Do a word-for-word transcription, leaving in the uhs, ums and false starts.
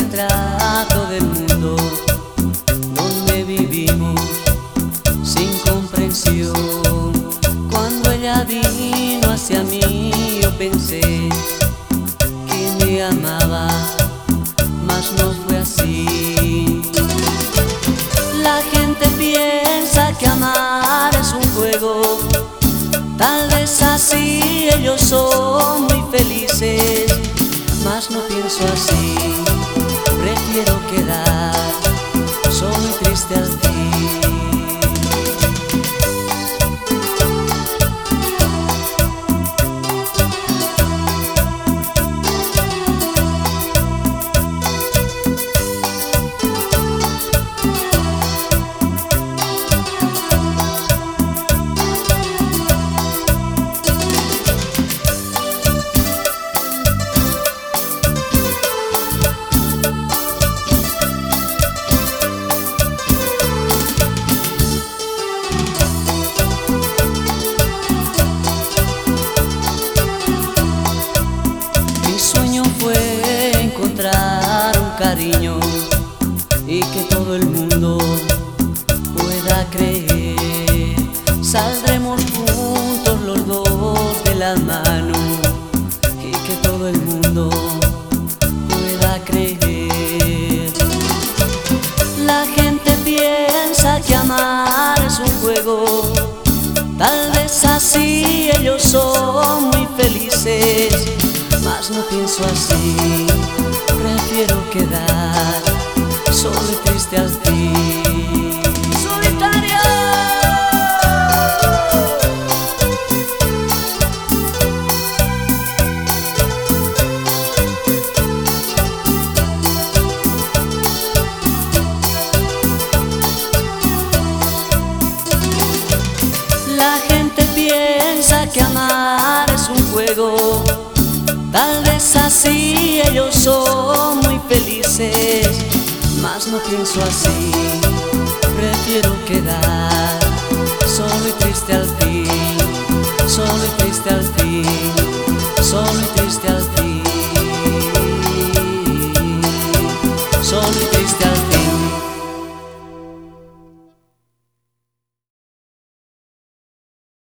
retrato del mundo donde vivimos sin comprensión. Cuando ella vino hacia mí yo pensé que me amaba, mas no fue así. La gente piensa que amar es un juego, tal vez así ellos son muy felices, mas no pienso así. Prefiero quedar solo y triste al fin. Cariño y que todo el mundo pueda creer. Saldremos juntos los dos de la mano y que todo el mundo pueda creer. La gente piensa que amar es un juego, tal vez así ellos son muy felices, mas no pienso así. Prefiero quedar solo y triste al fin. ¡Solitaria! La gente piensa que amar es un juego, tal vez así ellos son muy felices, mas no pienso así. Prefiero quedar solo y triste al fin, solo y triste al fin, solo y triste al fin, solo y